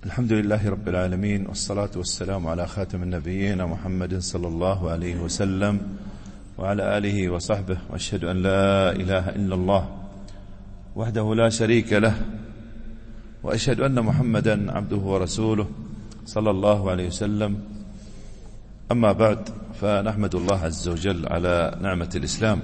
الحمد لله رب العالمين، والصلاة والسلام على خاتم النبيين محمد صلى الله عليه وسلم وعلى آله وصحبه، وأشهد أن لا إله إلا الله وحده لا شريك له، وأشهد أن محمدا عبده ورسوله صلى الله عليه وسلم. أما بعد، فنحمد الله عز وجل على نعمة الإسلام،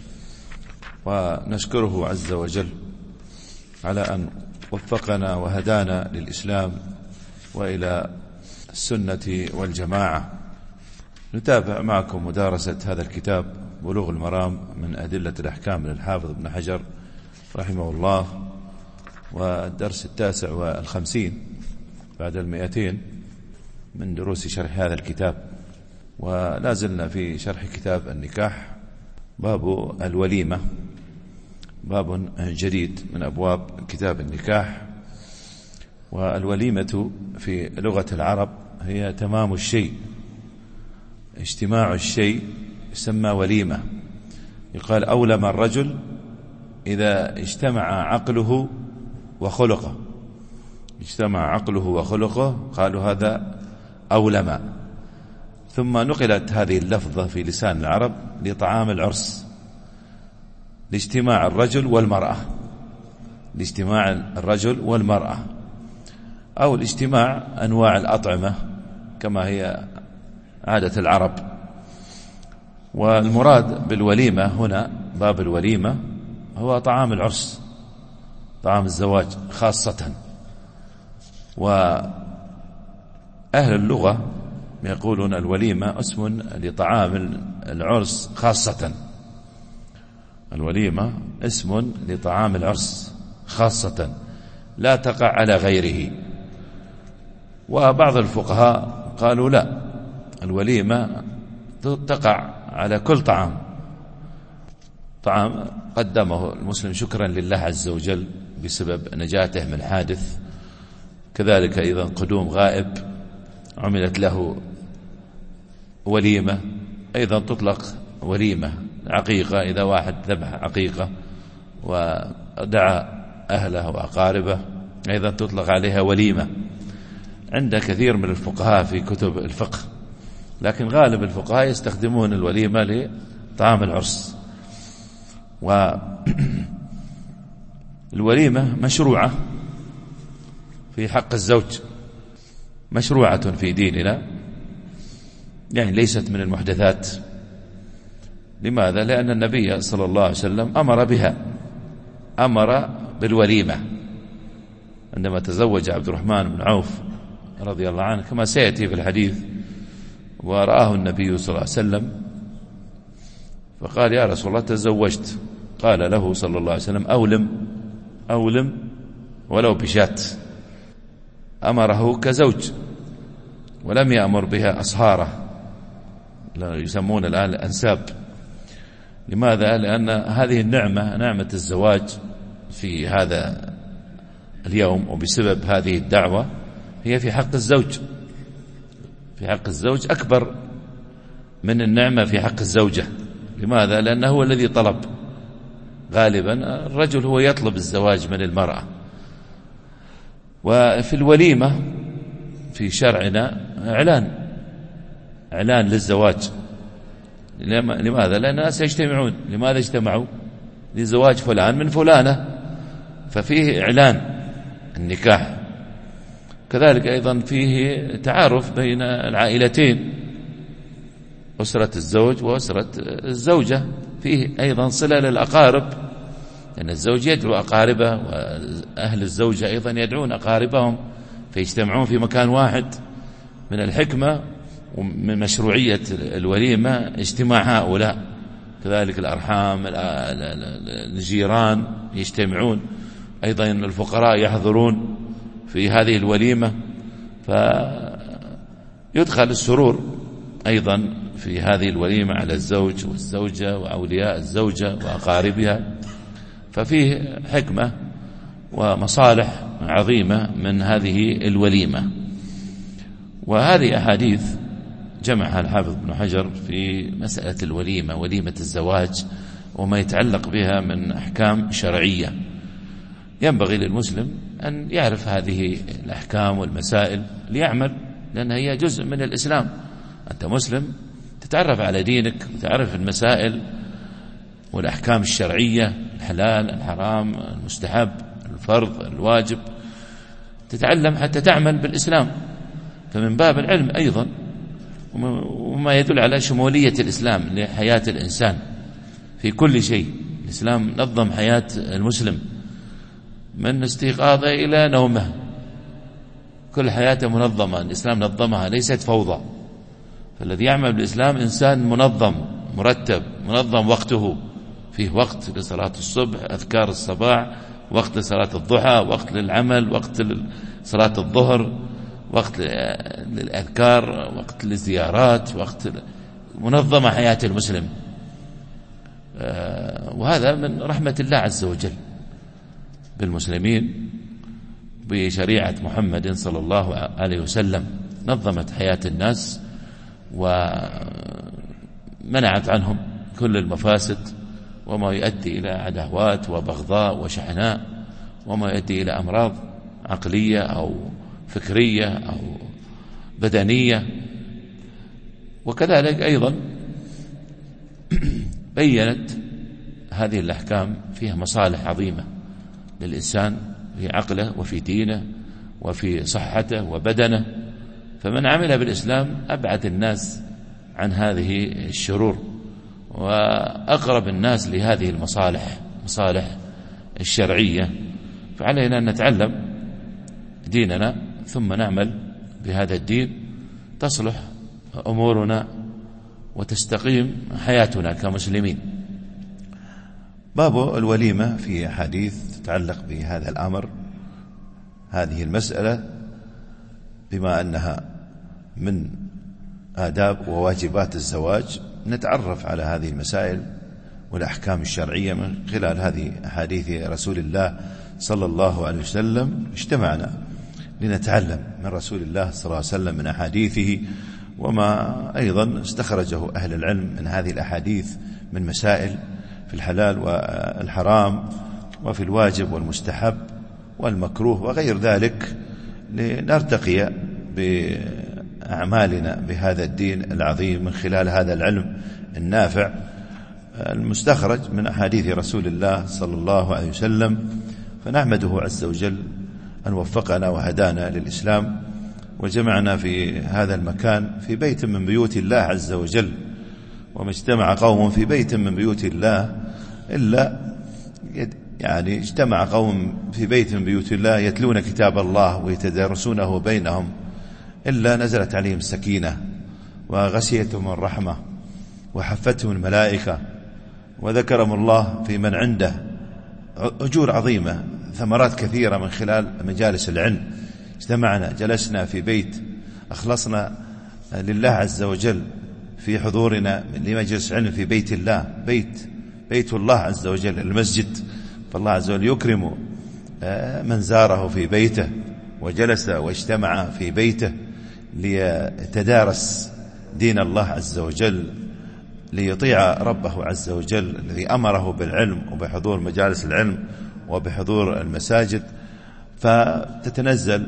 ونشكره عز وجل على أن وفقنا وهدانا للإسلام وإلى السنة والجماعة. نتابع معكم مدارسة هذا الكتاب بلوغ المرام من أدلة الأحكام للحافظ ابن حجر رحمه الله، والدرس 59 بعد 200 من دروس شرح هذا الكتاب. ولا زلنا في شرح كتاب النكاح، باب الوليمة، باب جديد من أبواب كتاب النكاح. والوليمة في لغة العرب هي تمام الشيء، اجتماع الشيء يسمى وليمة. يقال أولم الرجل إذا اجتمع عقله وخلقه، اجتمع عقله وخلقه قالوا هذا أولم. ثم نقلت هذه اللفظة في لسان العرب لطعام العرس، لاجتماع الرجل والمرأة، لاجتماع الرجل والمرأة، أو الاجتماع أنواع الأطعمة كما هي عادة العرب. والمراد بالوليمة هنا، باب الوليمة، هو طعام العرس، طعام الزواج خاصة. وأهل اللغة يقولون الوليمة اسم لطعام العرس خاصة، الوليمة اسم لطعام العرس خاصة لا تقع على غيره. وبعض الفقهاء قالوا لا، الوليمة تقع على كل طعام قدمه المسلم شكرا لله عز وجل بسبب نجاته من حادث. كذلك أيضا قدوم غائب عملت له وليمة، أيضا تطلق وليمة. عقيقة، إذا واحد ذبح عقيقة ودعا أهله وأقاربه أيضا تطلق عليها وليمة عند كثير من الفقهاء في كتب الفقه. لكن غالب الفقهاء يستخدمون الوليمة لطعام العرس. والوليمة مشروعة في حق الزوج، مشروعة في ديننا، يعني ليست من المحدثات. لماذا؟ لأن النبي صلى الله عليه وسلم أمر بها، أمر بالوليمة عندما تزوج عبد الرحمن بن عوف رضي الله عنه كما سيأتي في الحديث. ورآه النبي صلى الله عليه وسلم فقال يا رسول الله تزوجت، قال له صلى الله عليه وسلم أولم ولو بشات. أمره كزوج ولم يأمر بها أصهاره، يسمون الآن الأنساب. لماذا؟ لأن هذه النعمة، نعمة الزواج في هذا اليوم وبسبب هذه الدعوة، هي في حق الزوج، في حق الزوج أكبر من النعمة في حق الزوجة. لماذا؟ لأنه هو الذي طلب. غالبا الرجل هو يطلب الزواج من المرأة. وفي الوليمة في شرعنا إعلان للزواج. لماذا؟ لأن الناس يجتمعون. لماذا اجتمعوا؟ لزواج فلان من فلانة، ففيه إعلان النكاح. كذلك أيضا فيه تعارف بين العائلتين، أسرة الزوج وأسرة الزوجة. فيه أيضا صلة للأقارب، لأن الزوج يدعو أقاربه، وأهل الزوجة أيضا يدعون أقاربهم، فيجتمعون في مكان واحد. من الحكمة ومن مشروعية الوليمة اجتماع هؤلاء. كذلك الأرحام، الجيران يجتمعون، أيضا الفقراء يحضرون في هذه الوليمة، فيدخل السرور أيضا في هذه الوليمة على الزوج والزوجة وأولياء الزوجة وأقاربها. ففيه حكمة ومصالح عظيمة من هذه الوليمة. وهذه أحاديث جمعها الحافظ ابن حجر في مسألة الوليمة، وليمة الزواج وما يتعلق بها من أحكام شرعية. ينبغي للمسلم أن يعرف هذه الأحكام والمسائل ليعمل، لأنها هي جزء من الإسلام. أنت مسلم تتعرف على دينك وتعرف المسائل والأحكام الشرعية، الحلال الحرام المستحب الفرض الواجب، تتعلم حتى تعمل بالإسلام. فمن باب العلم أيضا، وما يدل على شمولية الإسلام لحياة الإنسان في كل شيء. الإسلام نظم حياة المسلم من استيقاظه إلى نومه، كل حياته منظمة، الإسلام نظمها، ليست فوضى. فالذي يعمل بالإسلام إنسان منظم مرتب، منظم وقته، فيه وقت لصلاة الصبح، أذكار الصباح، وقت لصلاة الضحى، وقت للعمل، وقت لصلاة الظهر، وقت للأذكار، وقت للزيارات، وقت منظمة حياة المسلم. وهذا من رحمة الله عز وجل بالمسلمين بشريعة محمد صلى الله عليه وسلم، نظمت حياة الناس ومنعت عنهم كل المفاسد وما يؤدي إلى عداوات وبغضاء وشحناء، وما يؤدي إلى أمراض عقلية أو فكرية أو بدنية. وكذلك أيضا بيّنت هذه الأحكام فيها مصالح عظيمة للإنسان في عقله وفي دينه وفي صحته وبدنه. فمن عمل بالإسلام أبعد الناس عن هذه الشرور وأقرب الناس لهذه المصالح الشرعية. فعلينا أن نتعلم ديننا ثم نعمل بهذا الدين، تصلح أمورنا وتستقيم حياتنا كمسلمين. باب الوليمة في حديث تتعلق بهذا الأمر. هذه المسألة بما أنها من آداب وواجبات الزواج، نتعرف على هذه المسائل والأحكام الشرعية من خلال هذه أحاديث رسول الله صلى الله عليه وسلم. اجتمعنا لنتعلم من رسول الله صلى الله عليه وسلم من أحاديثه، وما أيضا استخرجه أهل العلم من هذه الأحاديث من مسائل في الحلال والحرام وفي الواجب والمستحب والمكروه وغير ذلك، لنرتقي بأعمالنا بهذا الدين العظيم من خلال هذا العلم النافع المستخرج من أحاديث رسول الله صلى الله عليه وسلم. فنحمده عز وجل أن وفقنا وهدانا للإسلام وجمعنا في هذا المكان في بيت من بيوت الله عز وجل. وما اجتمع قوم في بيت من بيوت الله إلا اجتمع قوم في بيت من بيوت الله يتلون كتاب الله ويتدارسونه بينهم إلا نزلت عليهم السكينة وغشيتهم الرحمة وحفتهم الملائكة وذكرهم الله في من عنده أجور عظيمة، ثمرات كثيرة من خلال مجالس العلم. اجتمعنا جلسنا في بيت، أخلصنا لله عز وجل في حضورنا لمجلس علم في بيت الله، بيت الله عز وجل المسجد. فالله عز وجل يكرم من زاره في بيته وجلس واجتمع في بيته ليتدارس دين الله عز وجل، ليطيع ربه عز وجل الذي أمره بالعلم وبحضور مجالس العلم وبحضور المساجد. فتتنزل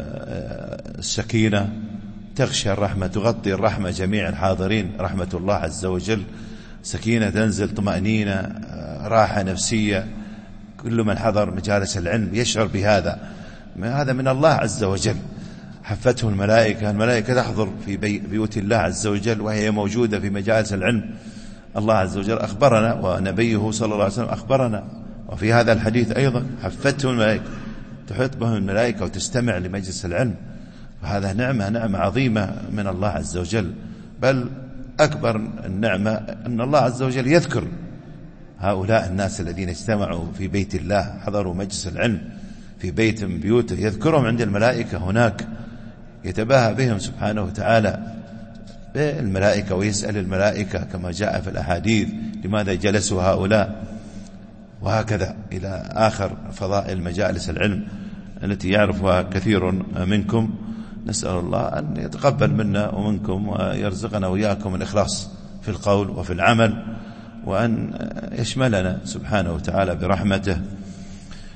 السكينة، تغشى الرحمة، تغطي الرحمة جميع الحاضرين، رحمة الله عز وجل، سكينة تنزل، طمأنينة، راحة نفسية. كل من حضر مجالس العلم يشعر بهذا، هذا من الله عز وجل. حفته الملائكة تحضر في بيوت الله عز وجل وهي موجودة في مجالس العلم. الله عز وجل أخبرنا ونبيه صلى الله عليه وسلم أخبرنا، وفي هذا الحديث أيضا حفته الملائكة، تحط بهم الملائكة وتستمع لمجلس العلم. وهذا نعمة عظيمة من الله عز وجل. بل أكبر النعمة أن الله عز وجل يذكر هؤلاء الناس الذين اجتمعوا في بيت الله، حضروا مجلس العلم في بيت من بيوته، يذكرهم عند الملائكة هناك، يتباهى بهم سبحانه وتعالى بالملائكة ويسأل الملائكة كما جاء في الأحاديث لماذا جلسوا هؤلاء، وهكذا إلى آخر فضائل مجالس العلم التي يعرفها كثير منكم. نسأل الله أن يتقبل منا ومنكم ويرزقنا وإياكم الإخلاص في القول وفي العمل، وأن يشملنا سبحانه وتعالى برحمته.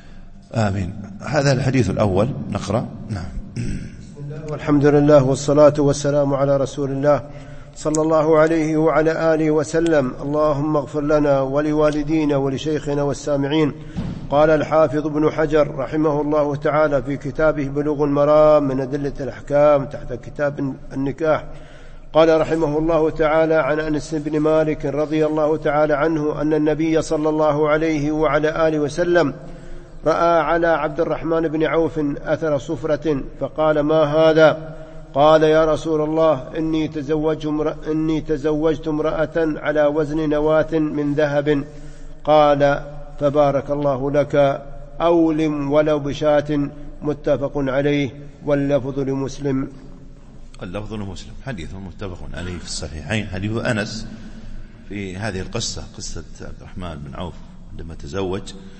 آمين. هذا الحديث الأول نقرأ. نعم. والحمد لله والصلاة والسلام على رسول الله صلى الله عليه وعلى آله وسلم. اللهم اغفر لنا ولوالدينا ولشيخنا والسامعين. قال الحافظ ابن حجر رحمه الله تعالى في كتابه بلوغ المرام من أدلة الأحكام تحت كتاب النكاح، قال رحمه الله تعالى عن أنس بن مالك رضي الله تعالى عنه أن النبي صلى الله عليه وعلى آله وسلم رأى على عبد الرحمن بن عوف أثر صفرة فقال: ما هذا؟ قال: يا رسول الله، إني تزوجت امرأة على وزن نواة من ذهب. قال: فبارك الله لك، أولم ولو بشاة. متفق عليه، واللفظ لمسلم. اللفظ لمسلم. حديث متفق عليه في الصحيحين، حديث أنس في هذه القصة، قصة عبد الرحمن بن عوف عندما تزوج،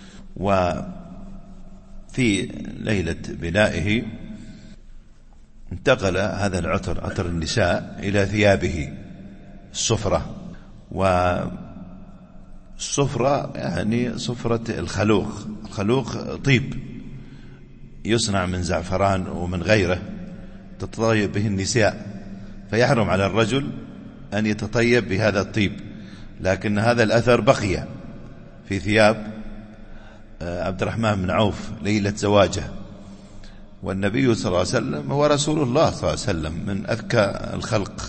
وفي ليلة بنائه انتقل هذا العطر، عطر النساء، إلى ثيابه الصفرة. والصفرة يعني صفرة الخلوق. الخلوق طيب يصنع من زعفران ومن غيره تتطيب به النساء، فيحرم على الرجل أن يتطيب بهذا الطيب، لكن هذا الأثر بقي في ثياب عبد الرحمن بن عوف ليلة زواجه، والنبي صلى الله عليه وسلم هو رسول الله صلى الله عليه وسلم من أذكى الخلق،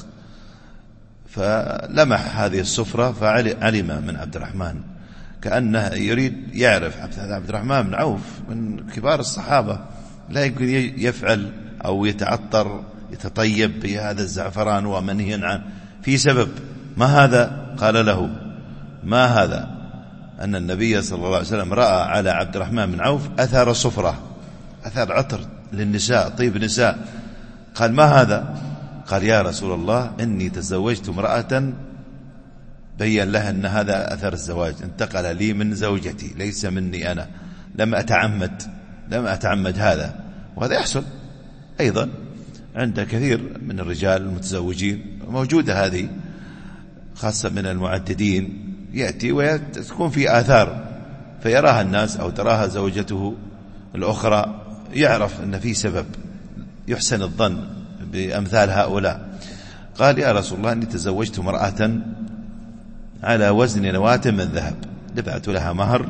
فلمح هذه الصفرة فعلم من عبد الرحمن، كأنه يريد يعرف عبد الرحمن بن عوف من كبار الصحابة، لا يمكن يفعل أو يتعطر يتطيب بهذا الزعفران ومنهي عنه في سبب. ما هذا؟ قال له: ما هذا؟ أن النبي صلى الله عليه وسلم رأى على عبد الرحمن بن عوف أثر صفرة، أثر عطر للنساء، طيب نساء. قال: ما هذا؟ قال: يا رسول الله، إني تزوجت امرأة، بين لها أن هذا أثر الزواج، انتقل لي من زوجتي، ليس مني أنا، لم أتعمد هذا. وهذا يحصل أيضا عند كثير من الرجال المتزوجين، موجودة هذه خاصة من المعددين، يأتي وتكون في آثار فيراها الناس أو تراها زوجته الأخرى، يعرف أن في سبب، يحسن الظن بأمثال هؤلاء. قال: يا رسول الله، إني تزوجت امرأة على وزن نواة من ذهب، دفعت لها مهر.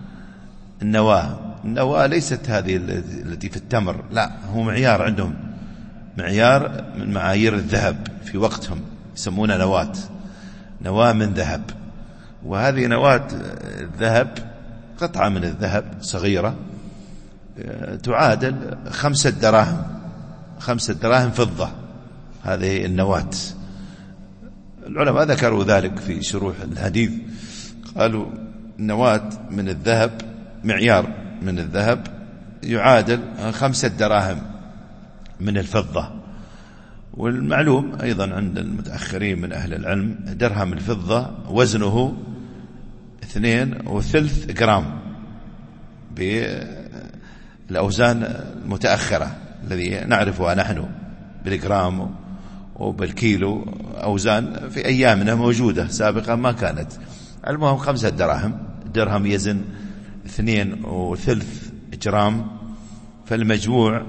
النواة ليست هذه التي في التمر، لا، هو معيار عندهم، معيار من معايير الذهب في وقتهم، يسمونها نواة من ذهب. وهذه نواة الذهب قطعة من الذهب صغيرة تعادل 5 دراهم فضة، هذه النواة. العلماء ذكروا ذلك في شروح الحديث، قالوا النواة من الذهب، معيار من الذهب يعادل 5 دراهم من الفضة. والمعلوم أيضا عند المتأخرين من أهل العلم، درهم الفضة وزنه 2.3 جرام بالأوزان المتأخرة الذي نعرفها نحن بالجرام وبالكيلو، أوزان في أيامنا موجودة، سابقا ما كانت. المهم 5 دراهم، درهم يزن 2.3 جرام، فالمجموع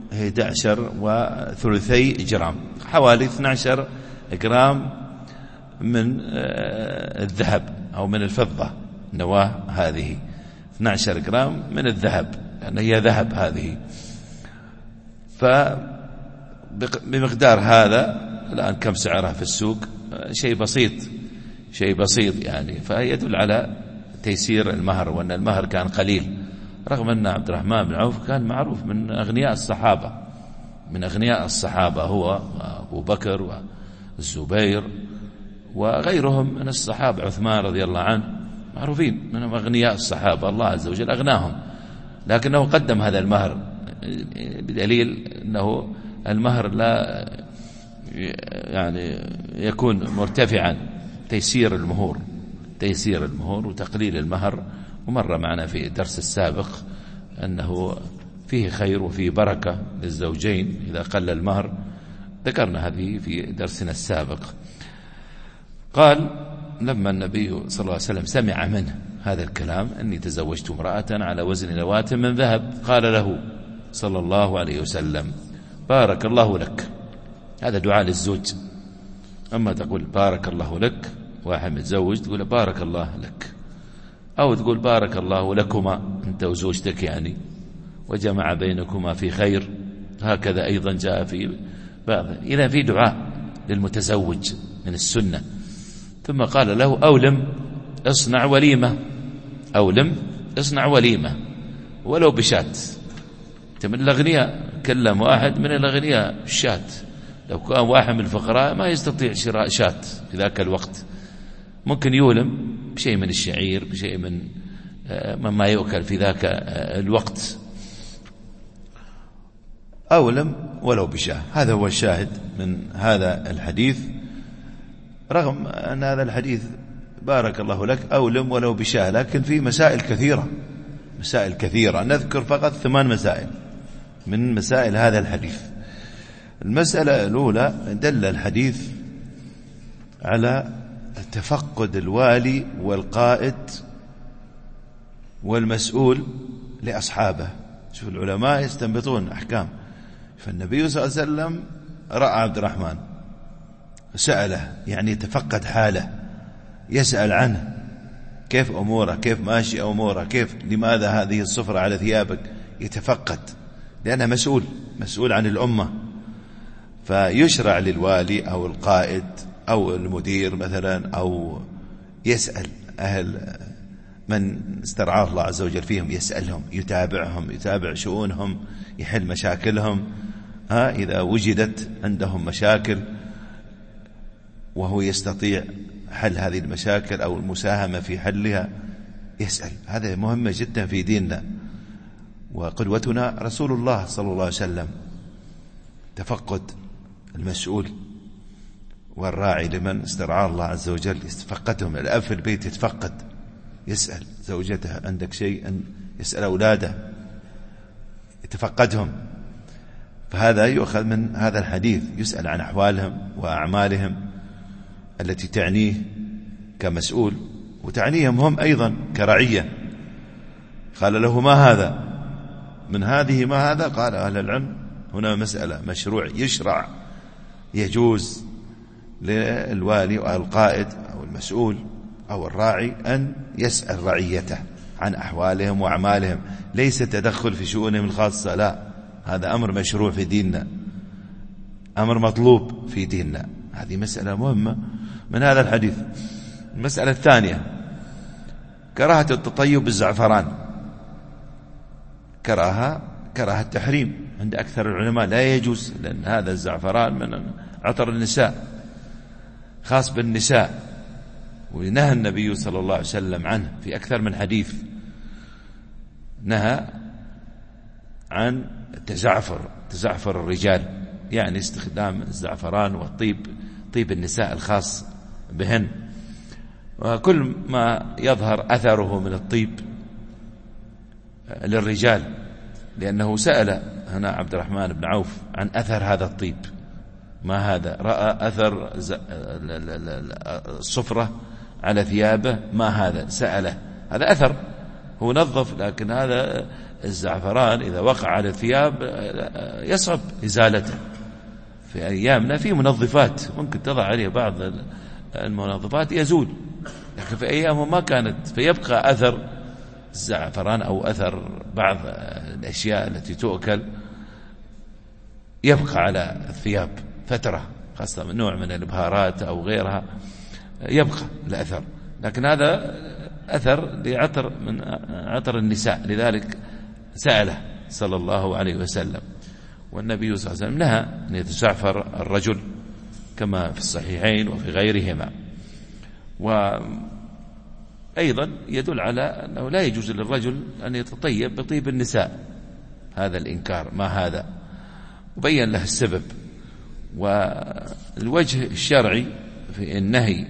11.3 جرام، حوالي 12 جرام من الذهب أو من الفضة. نواة هذه 12 جرام من الذهب، يعني هي ذهب هذه. فبمقدار هذا الآن كم سعرها في السوق؟ شيء بسيط يعني، فيدل على تيسير المهر، وأن المهر كان قليل، رغم أن عبد الرحمن بن عوف كان معروف من أغنياء الصحابة، هو أبو بكر والزبير وغيرهم من الصحابة، عثمان رضي الله عنه، معروفين منهم أغنياء الصحابة، الله عز وجل أغناهم، لكنه قدم هذا المهر بدليل أنه المهر لا يعني يكون مرتفعا، تيسير المهور وتقليل المهر. ومر معنا في الدرس السابق أنه فيه خير وفيه بركة للزوجين إذا قل المهر، ذكرنا هذه في درسنا السابق. قال: لما النبي صلى الله عليه وسلم سمع منه هذا الكلام: أني تزوجت امرأة على وزن نواة من ذهب. قال له صلى الله عليه وسلم: بارك الله لك. هذا دعاء للزوج. أما تقول بارك الله لك، واحد متزوج تقول بارك الله لك، أو تقول بارك الله لكما أنت وزوجتك يعني، وجمع بينكما في خير. هكذا أيضا جاء في بعض. إذا في دعاء للمتزوج من السنة. ثم قال له: أولم اصنع وليمة، أولم اصنع وليمة ولو بشات. أنت من الأغنياء، كلم واحد من الأغنياء الشات. لو كان واحد من الفقراء ما يستطيع شراء شات في ذاك الوقت، ممكن يولم بشيء من الشعير، بشيء من مما يؤكل في ذاك الوقت. أولم ولو بشاه، هذا هو الشاهد من هذا الحديث. رغم أن هذا الحديث بارك الله لك أولم ولو بشاه، لكن في مسائل كثيرة، مسائل كثيرة. نذكر فقط 8 مسائل من مسائل هذا الحديث. المسألة الأولى: دل الحديث على تفقد الوالي والقائد والمسؤول لأصحابه. شوف العلماء يستنبطون أحكام. فالنبي صلى الله عليه وسلم رأى عبد الرحمن، سأله، يعني يتفقد حاله، يسأل عنه كيف أموره، كيف ماشي أموره، كيف، لماذا هذه الصفرة على ثيابك، يتفقد، لأنه مسؤول عن الأمة. فيشرع للوالي أو القائد أو المدير مثلا، أو يسأل أهل من استرعاه الله عز وجل فيهم، يسألهم، يتابعهم، يتابع شؤونهم، يحل مشاكلهم. إذا وجدت عندهم مشاكل وهو يستطيع حل هذه المشاكل أو المساهمة في حلها، يسأل. هذا مهمة جدا في ديننا. وقدوتنا رسول الله صلى الله عليه وسلم. تفقد المسؤول والراعي لمن استرعاه الله عز وجل، يتفقدهم. الأب في البيت يتفقد، يسأل زوجته عندك شيء، أن يسأل أولاده، يتفقدهم. فهذا يؤخذ من هذا الحديث، يسأل عن أحوالهم وأعمالهم التي تعنيه كمسؤول، وتعنيهم هم أيضا كرعية. قال له: ما هذا؟ من هذه ما هذا؟ قال أهل العلم هنا مسألة مشروع، يشرع، يجوز للوالي أو القائد أو المسؤول أو الراعي أن يسأل رعيته عن أحوالهم وأعمالهم. ليس تدخل في شؤونهم الخاصة، لا، هذا أمر مشروع في ديننا، أمر مطلوب في ديننا. هذه مسألة مهمة من هذا الحديث. المسألة الثانية: كراهة التطيب بالزعفران. كراهة تحريم عند أكثر العلماء، لا يجوز، لأن هذا الزعفران من عطر النساء، خاص بالنساء، ونهى النبي صلى الله عليه وسلم عنه في أكثر من حديث. نهى عن تزعفر الرجال، يعني استخدام الزعفران والطيب، طيب النساء الخاص بهن، وكل ما يظهر أثره من الطيب للرجال. لأنه سأل هنا عبد الرحمن بن عوف عن أثر هذا الطيب، ما هذا؟ رأى أثر الصفرة على ثيابه، ما هذا؟ سأله. هذا أثر، هو نظف، لكن هذا الزعفران إذا وقع على الثياب يصعب إزالته. في أيامنا في منظفات ممكن تضع عليه بعض المنظفات يزول، لكن في أيامه ما كانت، فيبقى أثر الزعفران أو أثر بعض الأشياء التي تؤكل يبقى على الثياب فترة، خاصة من نوع من البهارات أو غيرها يبقى الأثر. لكن هذا أثر لعطر من عطر النساء، لذلك سأله صلى الله عليه وسلم. والنبي صلى الله عليه وسلم نهى أن يتزعفر الرجل كما في الصحيحين وفي غيرهما. وأيضا يدل على أنه لا يجوز للرجل أن يتطيب بطيب النساء، هذا الإنكار، ما هذا، وبين له السبب. والوجه الشرعي في النهي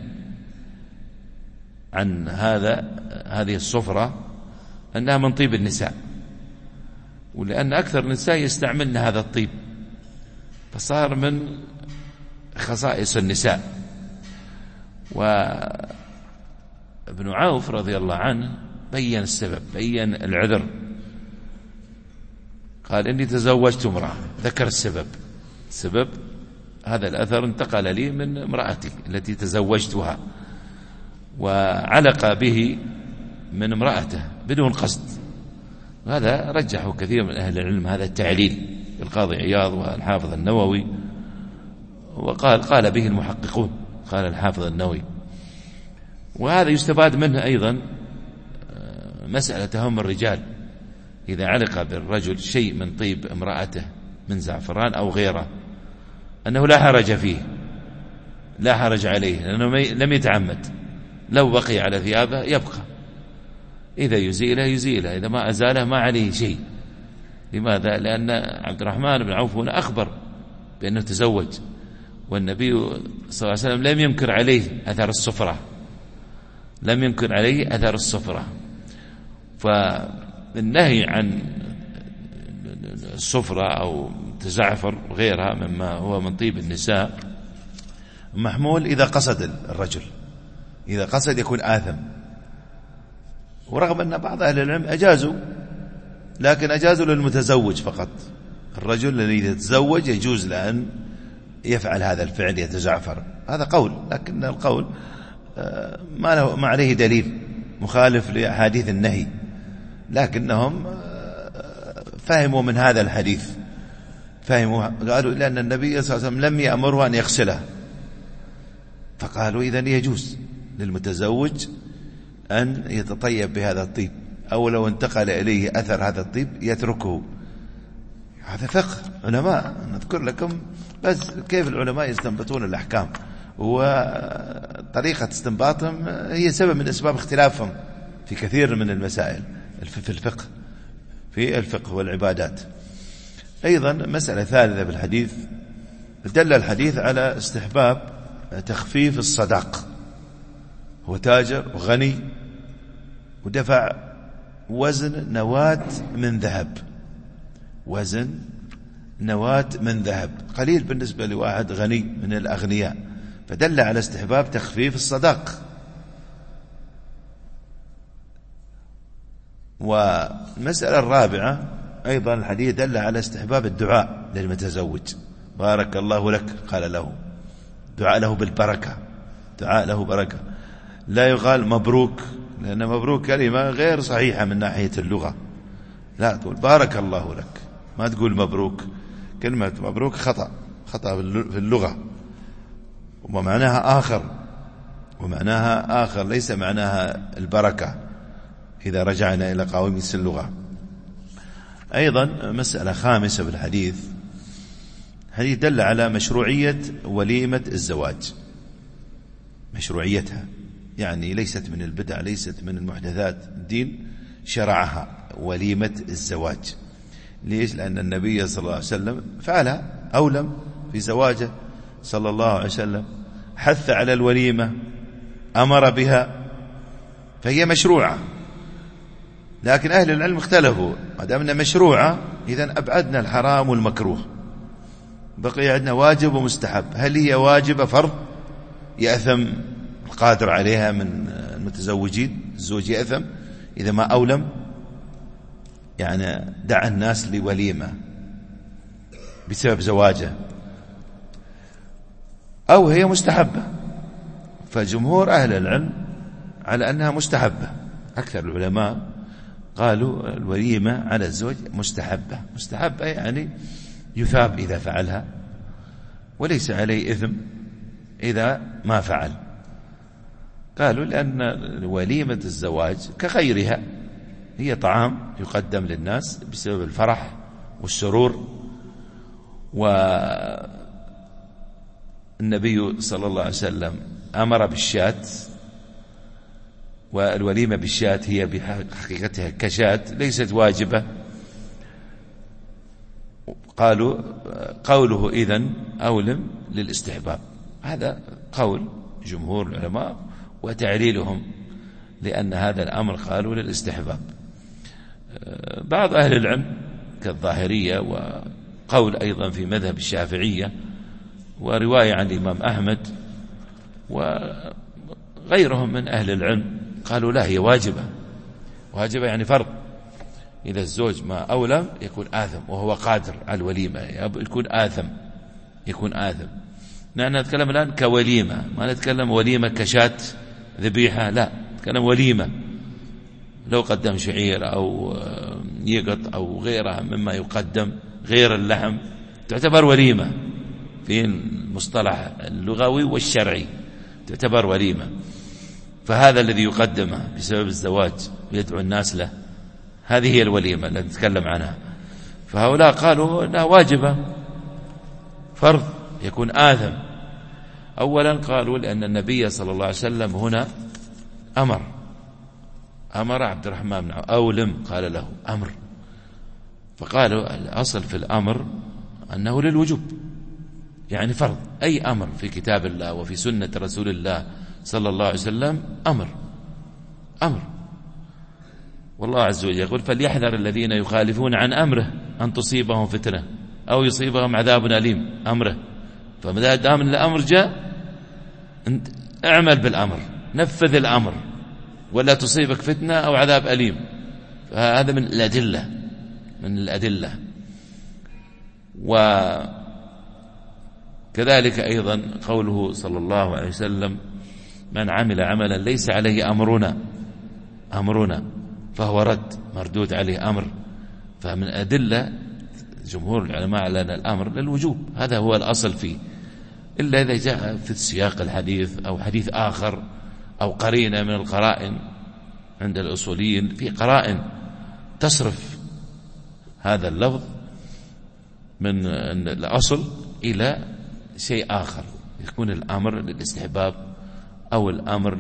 عن هذه الصفرة أنها من طيب النساء، ولأن أكثر النساء يستعملن هذا الطيب، فصار من خصائص النساء. وابن عوف رضي الله عنه بين السبب، بين العذر. قال إني تزوجت امرأة، ذكر السبب هذا الأثر انتقل لي من امرأتي التي تزوجتها، وعلق به من امرأته بدون قصد. هذا رجحه كثير من أهل العلم، هذا التعليل القاضي عياض والحافظ النووي، قال به المحققون، قال الحافظ النووي. وهذا يستفاد منه أيضا مسألة تهم الرجال إذا علق بالرجل شيء من طيب امرأته من زعفران أو غيره، أنه لا حرج فيه، لا حرج عليه، لأنه لم يتعمد. لو بقي على ثيابه يبقى، إذا يزيله، إذا ما أزاله ما عليه شيء. لماذا؟ لأن عبد الرحمن بن عوف هنا أخبر بأنه تزوج، والنبي صلى الله عليه وسلم لم ينكر عليه أثر الصفرة. فالنهي عن الصفرة أو تزعفر وغيرها مما هو من طيب النساء محمول إذا قصد الرجل، إذا قصد يكون آثم. ورغم أن بعض أهل العلم أجازوا، لكن أجازوا للمتزوج فقط. الرجل الذي يتزوج يجوز له أن يفعل هذا الفعل، يتزعفر. هذا قول، لكن القول ما عليه دليل مخالف لأحاديث النهي، لكنهم فهموا من هذا الحديث، قالوا لأن النبي صلى الله عليه وسلم لم يأمره أن يغسله، فقالوا إذن يجوز للمتزوج أن يتطيب بهذا الطيب، أو لو انتقل إليه أثر هذا الطيب يتركه. هذا فقه علماء، نذكر لكم بس كيف العلماء يستنبطون الأحكام، وطريقة استنباطهم هي سبب من أسباب اختلافهم في كثير من المسائل في الفقه والعبادات. أيضا مسألة ثالثة بالحديث، دل الحديث على استحباب تخفيف الصداق. هو تاجر وغني ودفع وزن نواة من ذهب، قليل بالنسبة لواحد غني من الأغنياء، فدل على استحباب تخفيف الصداق. والمسألة الرابعة أيضا الحديث دل على استحباب الدعاء للمتزوج، بارك الله لك، قال له دعاء له بالبركة، دعاء له بركة. لا يقال مبروك، لأن مبروك كلمة غير صحيحة من ناحية اللغة، لا تقول بارك الله لك، ما تقول مبروك. كلمة مبروك خطأ في اللغة، ومعناها آخر، ليس معناها البركة إذا رجعنا إلى قواميس اللغة. أيضا مسألة خامسة بالحديث، حديث دل على مشروعية وليمة الزواج، مشروعيتها، يعني ليست من البدع، ليست من المحدثات، الدين شرعها وليمة الزواج. ليش؟ لأن النبي صلى الله عليه وسلم فعلها، أولم في زواجه صلى الله عليه وسلم، حث على الوليمة، أمر بها، فهي مشروعة. لكن أهل العلم اختلفوا، ما دام أنها مشروعة إذن أبعدنا الحرام والمكروه، بقي عندنا واجب ومستحب. هل هي واجبة فرض يأثم القادر عليها من المتزوجين، الزوج يأثم إذا ما أولم، يعني دعا الناس لوليمة بسبب زواجه، أو هي مستحبة؟ فجمهور أهل العلم على أنها مستحبة. أكثر العلماء قالوا الوليمة على الزوج مستحبة يعني يثاب إذا فعلها، وليس عليه إثم إذا ما فعل. قالوا لأن وليمة الزواج كغيرها، هي طعام يقدم للناس بسبب الفرح والسرور. والنبي صلى الله عليه وسلم أمر بالشاة، والوليمة بالشاة هي بحقيقتها كشاة، ليست واجبة. قالوا قوله إذن أولم للاستحباب، هذا قول جمهور العلماء وتعليلهم، لأن هذا الأمر قالوا للاستحباب. بعض أهل العلم كالظاهرية، وقول أيضا في مذهب الشافعية، ورواية عن الإمام أحمد وغيرهم من أهل العلم، قالوا لا، هي واجبة، واجبة يعني فرض. إذا الزوج ما أولم يكون آثم وهو قادر على الوليمة، يكون آثم. نحن نتكلم الآن كوليمة، ما نتكلم وليمة كشات ذبيحة، لا، نتكلم وليمة. لو قدم شعير أو يقط أو غيرها مما يقدم غير اللحم تعتبر وليمة في المصطلح اللغوي والشرعي، تعتبر وليمة. فهذا الذي يقدمه بسبب الزواج ويدعو الناس له، هذه هي الوليمة التي نتكلم عنها. فهؤلاء قالوا لا واجبة فرض يكون آثم. أولا قالوا لأن النبي صلى الله عليه وسلم هنا أمر عبد الرحمن بن عوف أولم، قال له أمر. فقالوا الأصل في الأمر أنه للوجوب، يعني فرض. أي أمر في كتاب الله وفي سنة رسول الله صلى الله عليه وسلم أمر. والله عز وجل يقول فليحذر الذين يخالفون عن أمره أن تصيبهم فتنة أو يصيبهم عذاب أليم. أمره، فما دام الأمر جاء أنت اعمل بالأمر، نفذ الأمر، ولا تصيبك فتنة أو عذاب أليم. فهذا من الأدلة. وكذلك أيضا قوله صلى الله عليه وسلم من عمل عملا ليس عليه أمرنا فهو رد، مردود عليه أمر. فمن أدلة جمهور العلماء على أن الأمر للوجوب، هذا هو الأصل فيه، إلا إذا جاء في السياق الحديث أو حديث آخر أو قرينة من القرائن. عند الأصوليين في قرائن تصرف هذا اللفظ من الأصل إلى شيء آخر، يكون الأمر للاستحباب أو الأمر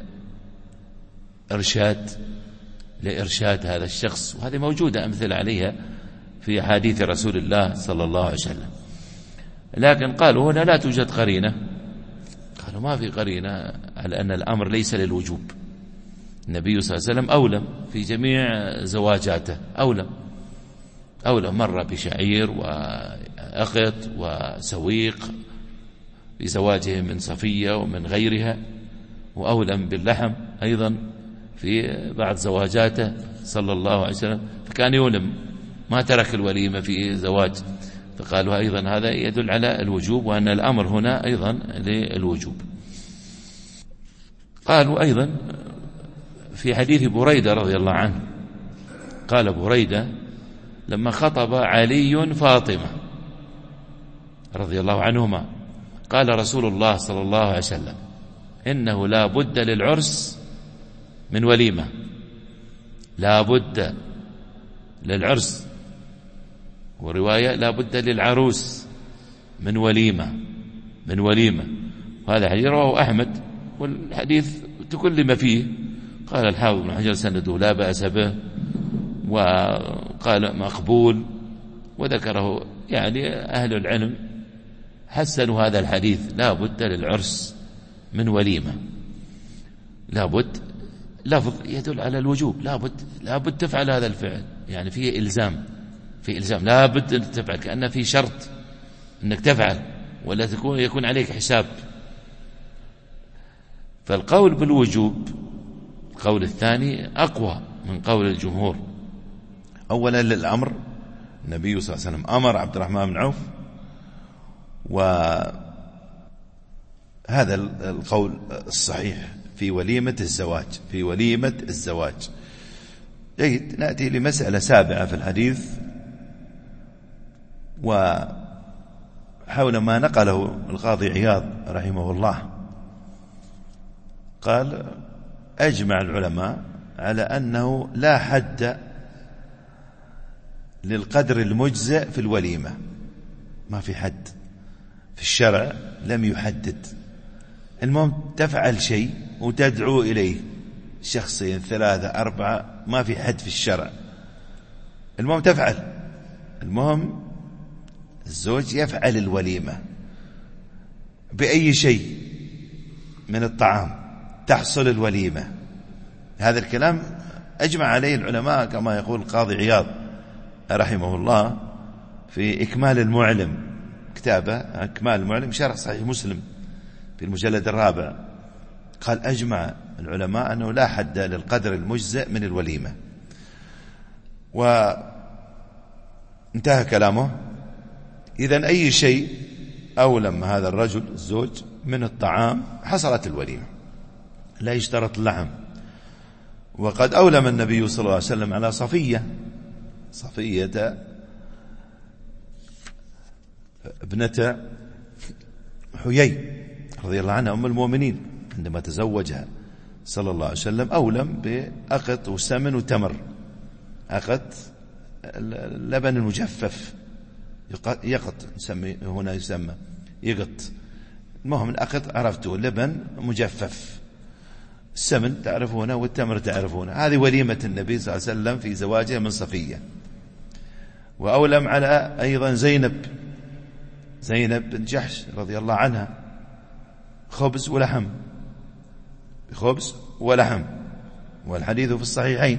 لإرشاد هذا الشخص. وهذه موجودة أمثلة عليها في حديث رسول الله صلى الله عليه وسلم. لكن قالوا هنا لا توجد قرينة، قالوا ما في قرينة على أن الأمر ليس للوجوب. النبي صلى الله عليه وسلم أولم في جميع زواجاته، أولم مرة بشعير وأقط وسويق في زواجه من صفية ومن غيرها، وأولم باللحم أيضا في بعض زواجاته صلى الله عليه وسلم، فكان يولم ما ترك الوليمة في زواج. فقالوا أيضا هذا يدل على الوجوب، وأن الأمر هنا أيضا للوجوب. قالوا أيضا في حديث بريدة رضي الله عنه، قال بريدة لما خطب علي فاطمة رضي الله عنهما قال رسول الله صلى الله عليه وسلم إنه لا بد للعرس من وليمة، لا بد للعرس، ورواية لا بد للعروس من وليمة. وهذا حديث رواه أحمد، والحديث تكلم فيه. قال الحافظ بن حجر سنده لا بأس به، وقال مقبول، وذكره يعني أهل العلم حسنوا هذا الحديث. لا بد للعرس من وليمة، لا بد لفظ يدل على الوجوب، لا بد تفعل هذا الفعل، يعني فيه إلزام، لا بد أن تفعل، كأنه في شرط أنك تفعل ولا يكون عليك حساب. فالقول بالوجوب القول الثاني أقوى من قول الجمهور. أولا للأمر، النبي صلى الله عليه وسلم أمر عبد الرحمن بن عوف، وهذا القول الصحيح في وليمة الزواج. جيد، نأتي لمسألة سابعة في الحديث، وحول ما نقله القاضي عياض رحمه الله. قال أجمع العلماء على أنه لا حد للقدر المجزئ في الوليمة، ما في حد في الشرع، لم يحدد. المهم تفعل شيء وتدعو إليه، شخصين 3 4، ما في حد في الشرع، المهم تفعل. المهم الزوج يفعل الوليمة بأي شيء من الطعام تحصل الوليمة. هذا الكلام أجمع عليه العلماء، كما يقول القاضي عياض رحمه الله في إكمال المعلم، كتابه إكمال المعلم شرح صحيح مسلم في المجلد 4، قال أجمع العلماء أنه لا حد للقدر المجزئ من الوليمة. وانتهى كلامه. إذن أي شيء أولم هذا الرجل الزوج من الطعام حصلت الوليمة، لا يشترط اللحم. وقد أولم النبي صلى الله عليه وسلم على صفية ابنة حيي رضي الله عنها أم المؤمنين، عندما تزوجها صلى الله عليه وسلم أولم بأقط وسمن وتمر. أقط اللبن المجفف، يقط هنا يسمى يقط. المهم الأقط عرفته، لبن مجفف، السمن تعرفونه والتمر تعرفونه. هذه وليمة النبي صلى الله عليه وسلم في زواجه من صفية. وأولم على أيضا زينب بن جحش رضي الله عنها، خبز ولحم، والحديث في الصحيحين.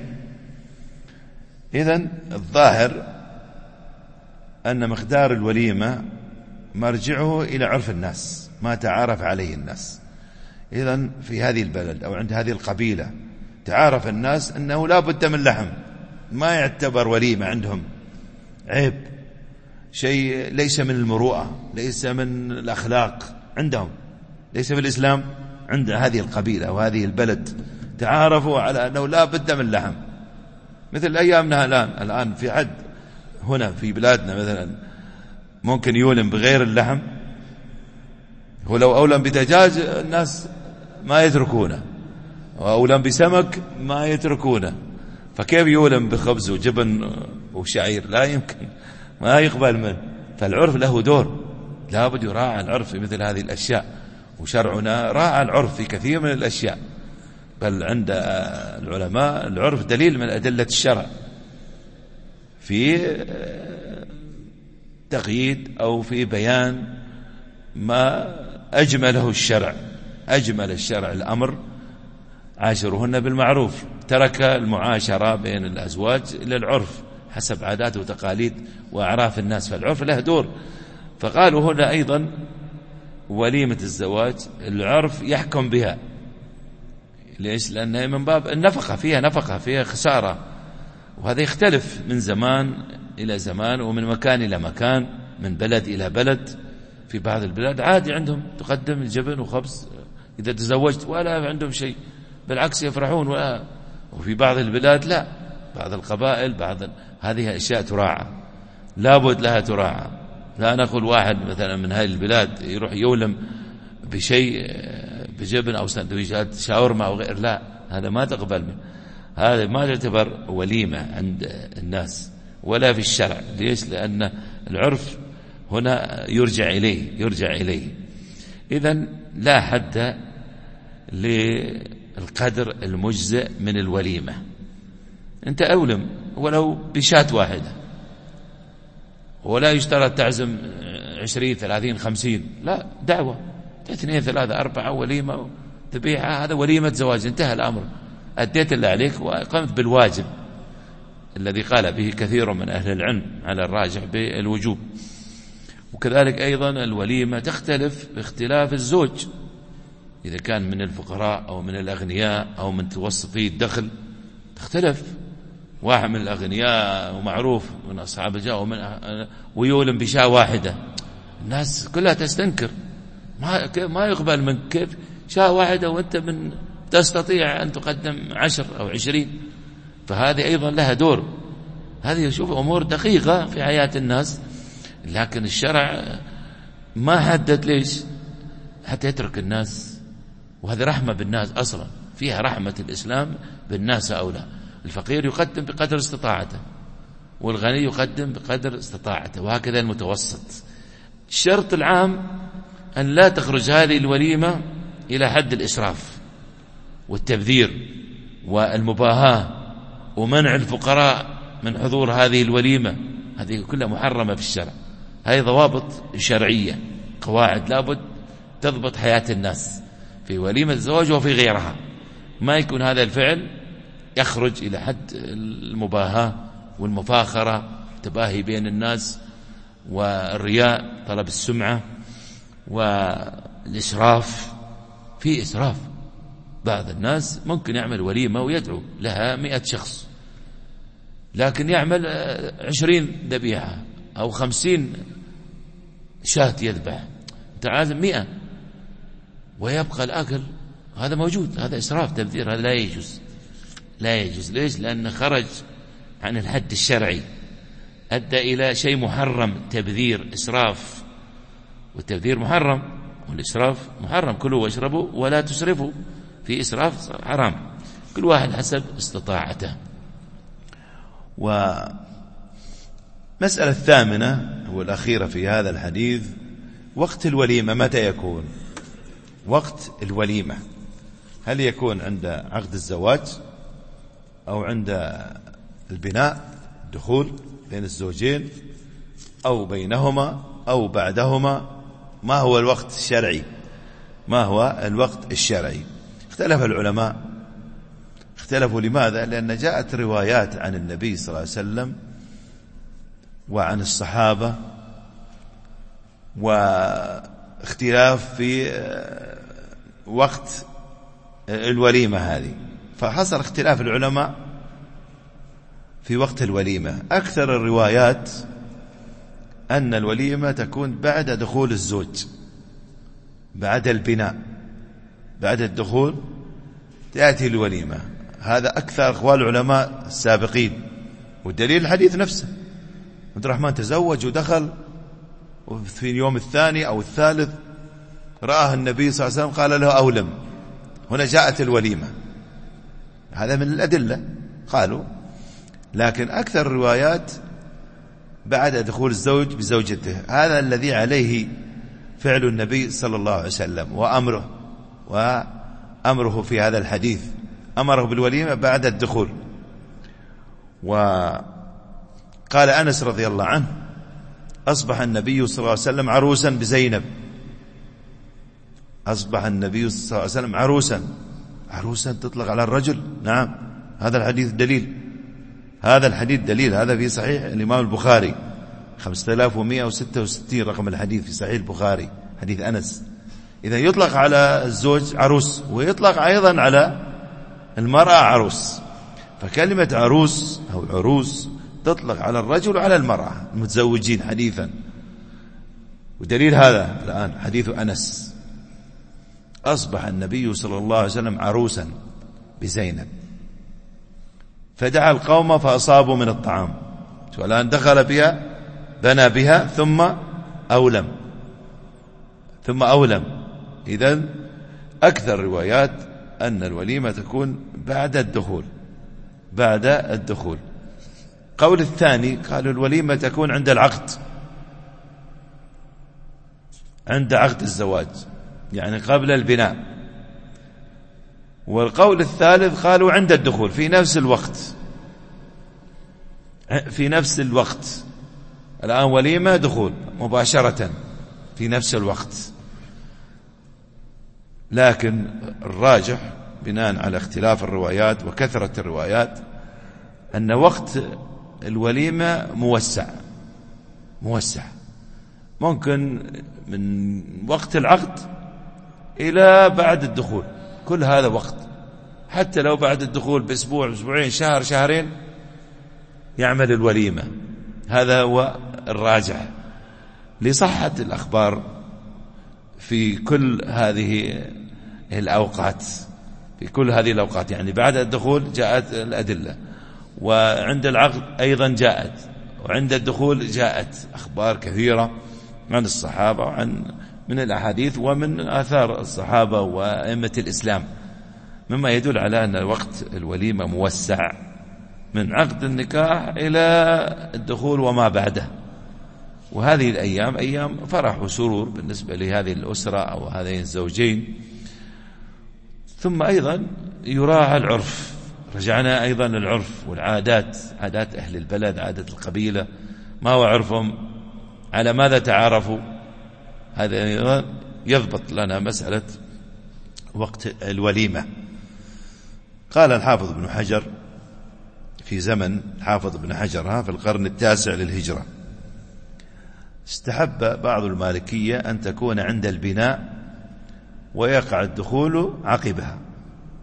إذن الظاهر أن مقدار الوليمة مرجعه إلى عرف الناس، ما تعارف عليه الناس. إذن في هذه البلد أو عند هذه القبيلة تعارف الناس أنه لا بد من لحم، ما يعتبر وليمة عندهم عيب، شيء ليس من المروءة، ليس من الأخلاق عندهم، ليس في الإسلام. عند هذه القبيلة وهذه البلد تعارفوا على أنه لا بد من لحم، مثل أيامنا الآن في حد هنا في بلادنا مثلا ممكن يولم بغير اللحم، ولو أولم بدجاج الناس ما يتركونه، وأولم بسمك ما يتركونه، فكيف يولم بخبز وجبن وشعير؟ لا يمكن، ما يقبل منه. فالعرف له دور، لا بد يراعى العرف في مثل هذه الأشياء، وشرعنا راعى العرف في كثير من الأشياء. بل عند العلماء العرف دليل من أدلة الشرع في تقييد أو في بيان ما أجمله الشرع. أجمل الشرع الأمر عاشرهن بالمعروف، ترك المعاشرة بين الأزواج إلى العرف حسب عادات وتقاليد وأعراف الناس، فالعرف له دور. فقالوا هنا أيضا وليمة الزواج العرف يحكم بها. ليش؟ لأنها من باب النفقة، فيها خسارة، وهذا يختلف من زمان إلى زمان ومن مكان إلى مكان، من بلد إلى بلد. في بعض البلاد عادي عندهم تقدم الجبن وخبز إذا تزوجت ولا عندهم شيء، بالعكس يفرحون. وفي بعض البلاد لا، بعض القبائل هذه أشياء تراعى، لابد لها تراعى. لا نقول واحد مثلا من هذه البلاد يروح يولم بشيء بجبن أو سندويشات شاورما أو غير، لا، هذا ما تقبل منه، هذا ما تعتبر وليمة عند الناس ولا في الشرع. ليش؟ لأن العرف هنا يرجع إليه. إذن لا حد للقدر المجزئ من الوليمة. أنت أولم ولو بشاة واحدة، ولا يشترط تعزم 20 30 50، لا، دعوة 2 3 4 وليمة تبيعها، هذا وليمة زواج، انتهى الأمر، أديت اللي عليك وقمت بالواجب الذي قال به كثير من أهل العلم على الراجح بالوجوب. وكذلك أيضا الوليمة تختلف باختلاف الزوج، إذا كان من الفقراء أو من الأغنياء أو من توسطي الدخل تختلف. واحد من الأغنياء ومعروف من أصحاب الجاه ويولم بشاة واحدة، الناس كلها تستنكر، ما يقبل منك، كيف شاة واحدة وأنت من تستطيع أن تقدم 10 أو 20؟ فهذه أيضا لها دور. هذه يشوف أمور دقيقة في حياة الناس، لكن الشرع ما حدد. ليش؟ حتى يترك الناس، وهذه رحمة بالناس أصلا، فيها رحمة الإسلام بالناس أولى. الفقير يقدم بقدر استطاعته، والغني يقدم بقدر استطاعته، وهكذا المتوسط. الشرط العام أن لا تخرج هذه الوليمة إلى حد الإسراف والتبذير والمباهاة ومنع الفقراء من حضور هذه الوليمة، هذه كلها محرمة في الشرع. هذه ضوابط شرعية، قواعد لابد تضبط حياة الناس في وليمة الزواج وفي غيرها. ما يكون هذا الفعل يخرج إلى حد المباهاة والمفاخرة، تباهي بين الناس، والرياء، طلب السمعة، والإسراف. في إسراف بعض الناس ممكن يعمل وليمة ويدعو لها 100 شخص، لكن يعمل 20 ذبيحة أو 50 شاة يذبح، أنت عازم 100 ويبقى الأكل. هذا موجود، هذا إسراف تبذير، هذا لا يجوز، لا يجوز. ليش؟ لأنه خرج عن الحد الشرعي، أدى إلى شيء محرم، تبذير، إسراف، والتبذير محرم والإسراف محرم. كلوا واشربوا ولا تسرفوا، في إسراف حرام، كل واحد حسب استطاعته. ومسألة الثامنة والأخيرة في هذا الحديث: وقت الوليمة متى يكون؟ وقت الوليمة هل يكون عند عقد الزواج أو عند البناء، الدخول بين الزوجين، أو بينهما أو بعدهما؟ ما هو الوقت الشرعي؟ ما هو الوقت الشرعي؟ اختلف العلماء، اختلفوا. لماذا؟ لأن جاءت روايات عن النبي صلى الله عليه وسلم وعن الصحابة، واختلاف في وقت الوليمة هذه، فحصل اختلاف العلماء في وقت الوليمة. أكثر الروايات أن الوليمة تكون بعد دخول الزوج، بعد البناء، بعد الدخول تأتي الوليمة. هذا أكثر أقوال العلماء السابقين، والدليل الحديث نفسه: عبد الرحمن تزوج ودخل، وفي اليوم الثاني أو الثالث رآه النبي صلى الله عليه وسلم قال له أولم. هنا جاءت الوليمة، هذا من الأدلة قالوا. لكن أكثر الروايات بعد دخول الزوج بزوجته، هذا الذي عليه فعل النبي صلى الله عليه وسلم وأمره في هذا الحديث، أمره بالوليمة بعد الدخول. وقال أنس رضي الله عنه: أصبح النبي صلى الله عليه وسلم عروسا بزينب. أصبح النبي صلى الله عليه وسلم عروسا تطلق على الرجل. نعم، هذا الحديث دليل، هذا الحديث دليل. هذا في صحيح الإمام البخاري 5166 رقم الحديث في صحيح البخاري، حديث أنس. إذا يطلق على الزوج عروس، ويطلق أيضا على المرأة عروس. فكلمة عروس أو عروس تطلق على الرجل وعلى المرأة المتزوجين حديثا. ودليل هذا الآن حديث أنس: أصبح النبي صلى الله عليه وسلم عروسا بزينب، فدعا القوم فأصابوا من الطعام. والآن دخل بها، بنى بها، ثم أولم. إذن أكثر الروايات أن الوليمة تكون بعد الدخول. قول الثاني قالوا الوليمة تكون عند العقد، عند عقد الزواج، يعني قبل البناء. والقول الثالث قالوا عند الدخول، في نفس الوقت. الآن وليمة دخول مباشرة في نفس الوقت. لكن الراجح بناء على اختلاف الروايات وكثرة الروايات أن وقت الوليمة موسع، ممكن من وقت العقد إلى بعد الدخول، كل هذا وقت. حتى لو بعد الدخول بأسبوع، أسبوعين، شهر، شهرين يعمل الوليمة. هذا هو الراجح لصحة الأخبار في كل هذه الأوقات، يعني بعد الدخول جاءت الأدلة، وعند العقد أيضا جاءت، وعند الدخول جاءت أخبار كثيرة عن الصحابة وعن من الأحاديث ومن آثار الصحابة وأئمة الإسلام، مما يدل على أن وقت الوليمة موسع من عقد النكاح إلى الدخول وما بعده. وهذه الأيام أيام فرح وسرور بالنسبة لهذه الأسرة أو هذين الزوجين. ثم أيضا يراعى العرف، رجعنا أيضا للعرف والعادات، عادات أهل البلد، عادة القبيلة، ما هو عرفهم، على ماذا تعارفوا. هذا يضبط لنا مسألة وقت الوليمة. قال الحافظ ابن حجر في زمن الحافظ ابن حجر في القرن 9 للهجرة: استحب بعض المالكية أن تكون عند البناء ويقع الدخول عقبها.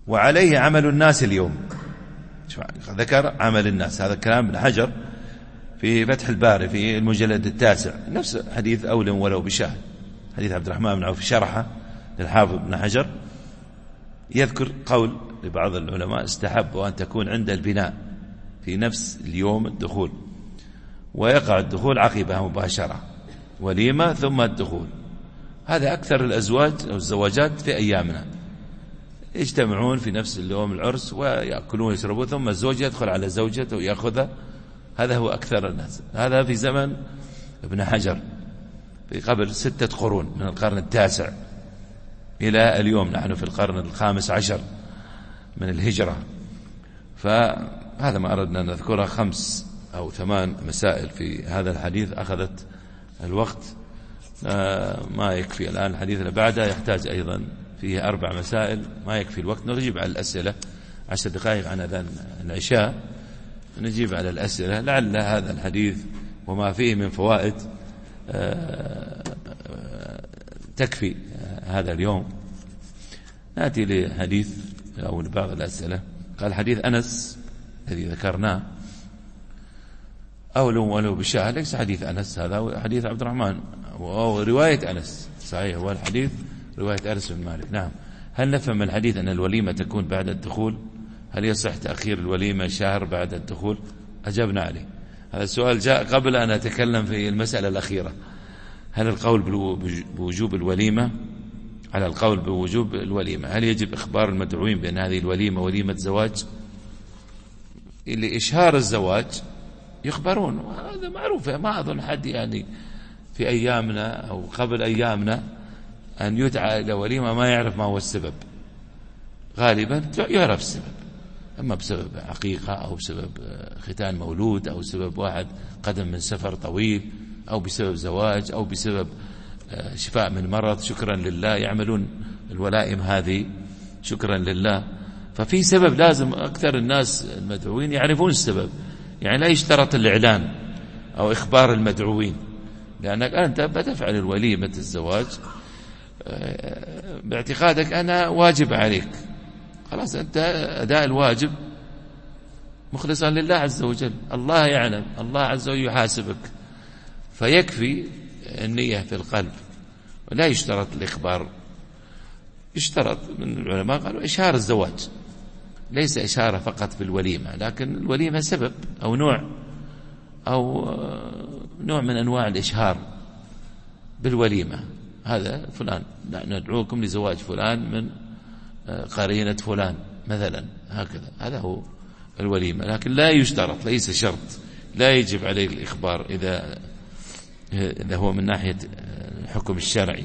وعليه عمل الناس اليوم. ذكر عمل الناس، هذا كلام ابن حجر في فتح الباري في المجلد 9، نفس حديث أولم ولو بشاه، حديث عبد الرحمن بن عوف شرحه للحافظ ابن حجر، يذكر قول لبعض العلماء استحب أن تكون عند البناء في نفس اليوم الدخول، ويقع الدخول عقبها مباشرة، وليمة ثم الدخول. هذا أكثر الأزواج أو الزواجات في أيامنا، يجتمعون في نفس اليوم العرس ويأكلون ويشربون، ثم الزوج يدخل على زوجته ويأخذها. هذا هو أكثر الناس. هذا في زمن ابن حجر في قبل 6 قرون، من القرن 9 إلى اليوم، نحن في القرن 15 من الهجرة. فهذا ما أردنا أن نذكرها، 5 أو 8 مسائل في هذا الحديث أخذت الوقت، ما يكفي الآن. الحديث اللي بعده يحتاج أيضا فيه 4 مسائل، ما يكفي الوقت. نجيب على الأسئلة 10 دقائق عن أذان العشاء، نجيب على الأسئلة لعل هذا الحديث وما فيه من فوائد تكفي هذا اليوم. نأتي لحديث أو لبعض الأسئلة. قال حديث أنس الذي ذكرناه أولو ولو بشاه، ليس حديث أنس، هذا حديث عبد الرحمن وهو رواية أنس، صحيح هو الحديث رواية أنس بن مالك. نعم. هل نفهم من الحديث أن الوليمة تكون بعد الدخول؟ هل يصح تأخير الوليمة شهر بعد الدخول؟ أجبنا عليه. هذا السؤال جاء قبل أن أتكلم في المسألة الأخيرة. هل القول بوجوب الوليمة على القول بوجوب الوليمة، هل يجب إخبار المدعوين بأن هذه الوليمة وليمة زواج؟ لإشهار الزواج يخبرون، وهذا معروف. ما أظن حد يعني في أيامنا أو قبل أيامنا أن يدعى إلى وليمة ما يعرف ما هو السبب. غالبا يعرف السبب، أما بسبب عقيقة أو بسبب ختان مولود أو بسبب واحد قدم من سفر طويل أو بسبب زواج أو بسبب شفاء من مرض، شكرا لله يعملون الولائم هذه شكرا لله. ففي سبب لازم أكثر الناس المدعوين يعرفون السبب، يعني لا يشترط الإعلان أو إخبار المدعوين، لأنك أنت بتفعل الوليمة الزواج باعتقادك أنا واجب عليك، خلاص أنت أداء الواجب مخلصا لله عز وجل، الله يعلم، الله عز وجل يحاسبك، فيكفي النية في القلب ولا يشترط الإخبار. يشترط من العلماء قالوا إشهار الزواج، ليس إشارة فقط في الوليمة، لكن الوليمة سبب أو نوع من أنواع الإشهار بالوليمة. هذا فلان ندعوكم لزواج فلان من قرينة فلان مثلا، هكذا، هذا هو الوليمة. لكن لا يشترط، ليس شرط، لا يجب عليه الإخبار إذا هو من ناحية الحكم الشرعي.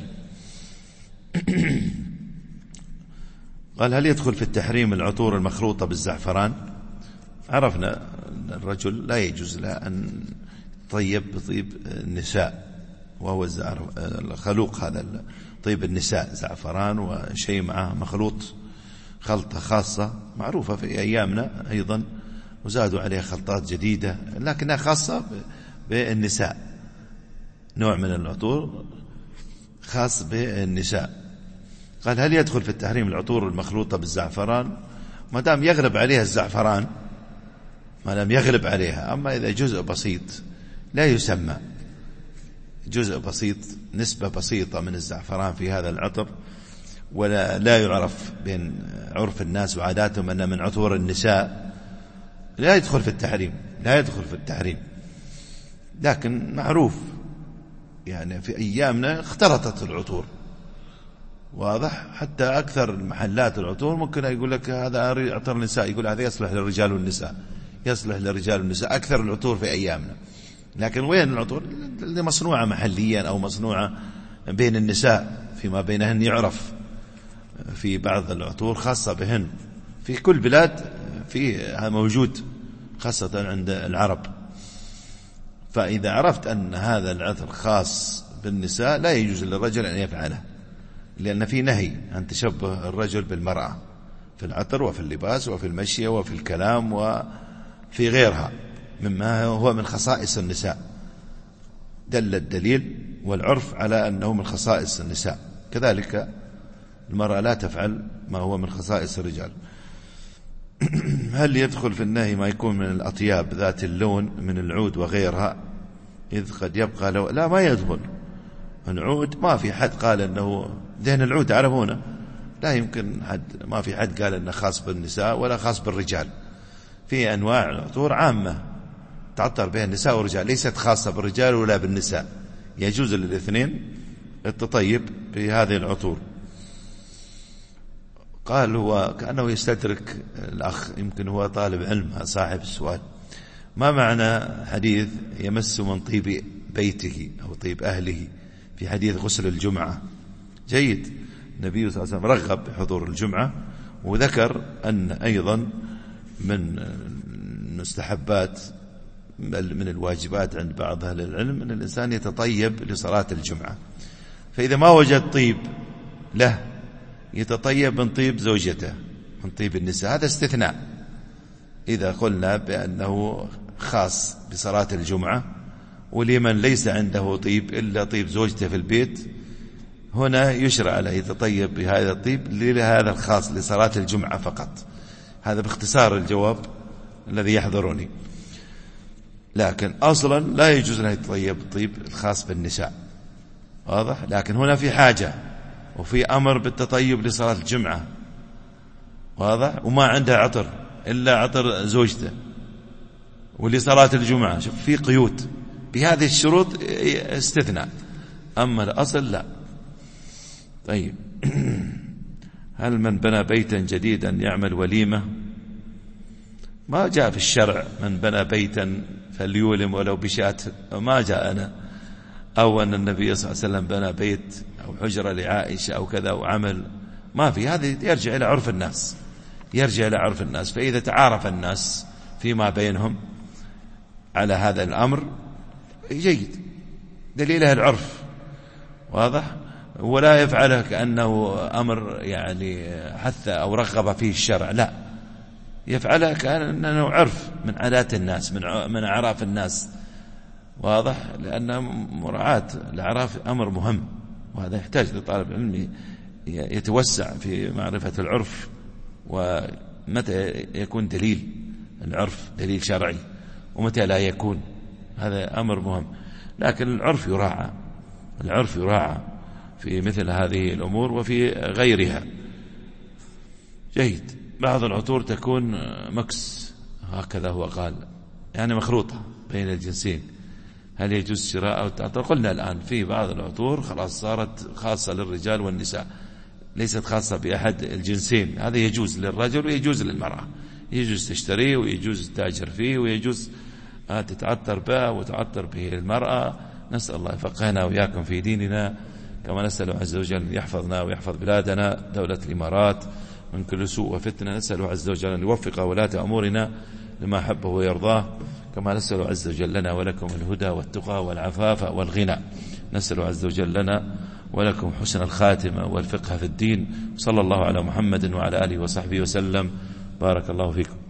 قال هل يدخل في التحريم العطور المخلوطة بالزعفران؟ عرفنا أن الرجل لا يجوز له أن يطيب بطيب النساء، وهو الخلوق، هذا طيب النساء زعفران وشيء معه مخلوط، خلطة خاصة معروفة في أيامنا أيضا، وزادوا عليها خلطات جديدة لكنها خاصة بالنساء، نوع من العطور خاص بالنساء. قال هل يدخل في التحريم العطور المخلوطة بالزعفران؟ ما دام يغلب عليها الزعفران، ما دام يغلب عليها. أما إذا جزء بسيط لا يسمى، جزء بسيط، نسبة بسيطة من الزعفران في هذا العطر، ولا لا يعرف بين عرف الناس وعاداتهم أن من عطور النساء، لا يدخل في التحريم، لا يدخل في التحريم. لكن معروف يعني في أيامنا اختلطت العطور، واضح، حتى أكثر المحلات العطور ممكن يقول لك هذا عطر النساء، يقول هذا يصلح للرجال والنساء، يصلح للرجال والنساء، أكثر العطور في أيامنا. لكن وين العطور اللي مصنوعة محليا أو مصنوعة بين النساء فيما بينهن؟ يعرف في بعض العطور خاصة بهن، في كل بلاد فيها موجود، خاصة عند العرب. فإذا عرفت أن هذا العطر خاص بالنساء لا يجوز للرجل أن يفعله، لأن في نهي عن تشبه الرجل بالمرأة في العطر وفي اللباس وفي المشي وفي الكلام وفي غيرها مما هو من خصائص النساء. دل الدليل والعرف على أنه من خصائص النساء، كذلك المرأة لا تفعل ما هو من خصائص الرجال. هل يدخل في النهي ما يكون من الأطياب ذات اللون من العود وغيرها، إذ قد يبقى لو لا ما يدخل العود. ما في حد قال أنه دهن العود تعرفونه، لا يمكن حد، ما في حد قال أنه خاص بالنساء ولا خاص بالرجال. في أنواع عطور عامة تعطر بها النساء والرجال، ليست خاصة بالرجال ولا بالنساء، يجوز للاثنين التطيب بهذه العطور. قال هو كأنه يستدرك الأخ، يمكن هو طالب علم صاحب السؤال، ما معنى حديث يمس من طيب بيته أو طيب أهله في حديث غسل الجمعة؟ جيد، النبي صلى الله عليه وسلم رغب بحضور الجمعة، وذكر أن أيضا من المستحبات بل من الواجبات عند بعض أهل العلم أن الإنسان يتطيب لصلاة الجمعة. فإذا ما وجد طيب له يتطيب من طيب زوجته، من طيب النساء، هذا استثناء. إذا قلنا بأنه خاص بصلاة الجمعة ولمن ليس عنده طيب إلا طيب زوجته في البيت، هنا يشرع له يتطيب بهذا الطيب لهذا الخاص لصلاة الجمعة فقط. هذا باختصار الجواب الذي يحضرني. لكن أصلا لا يجوز له يتطيب الطيب الخاص بالنساء، واضح؟ لكن هنا في حاجة وفي أمر بالتطيب لصلاة الجمعة، واضح؟ وما عنده عطر إلا عطر زوجته، ولصلاة الجمعة شوف في قيود بهذه الشروط استثناء، أما الأصل لا. طيب هل من بنى بيتا جديدا يعمل وليمة؟ ما جاء في الشرع من بنى بيتا فليولم ولو بشاة، ما جاءنا. أو أن النبي صلى الله عليه وسلم بنى بيت أو حجرة لعائشة أو كذا وعمل، ما في. هذا يرجع إلى عرف الناس، يرجع إلى عرف الناس. فإذا تعارف الناس فيما بينهم على هذا الأمر جيد، دليله العرف، واضح؟ ولا يفعله كأنه أمر يعني حث أو رغب فيه الشرع، لا، يفعلها كأنه عرف من عادات الناس، من أعراف الناس، واضح؟ لأن مراعاة الأعراف أمر مهم، وهذا يحتاج لطالب علم يتوسع في معرفة العرف، ومتى يكون دليل العرف دليل شرعي ومتى لا يكون، هذا أمر مهم. لكن العرف يراعى، العرف يراعى في مثل هذه الأمور وفي غيرها. جيد. بعض العطور تكون مكس، هكذا هو قال، يعني مخلوطة بين الجنسين، هل يجوز شراء أو تعطر؟ قلنا الآن في بعض العطور خلاص صارت خاصة للرجال والنساء، ليست خاصة بأحد الجنسين، هذا يجوز للرجل ويجوز للمرأة، يجوز تشتريه ويجوز تتاجر فيه ويجوز تتعطر به وتعطر به المرأة. نسأل الله يفقهنا وإياكم في ديننا، كما نسأل عز وجل أن يحفظنا ويحفظ بلادنا دولة الإمارات من كل سوء وفتنة. نسأل عز وجل أن يوفق ولاة أمورنا لما حبه ويرضاه، كما نسأل عز وجل لنا ولكم الهدى والتقى والعفاف والغنى. نسأل عز وجل لنا ولكم حسن الخاتمة والفقه في الدين. صلى الله على محمد وعلى آله وصحبه وسلم. بارك الله فيكم.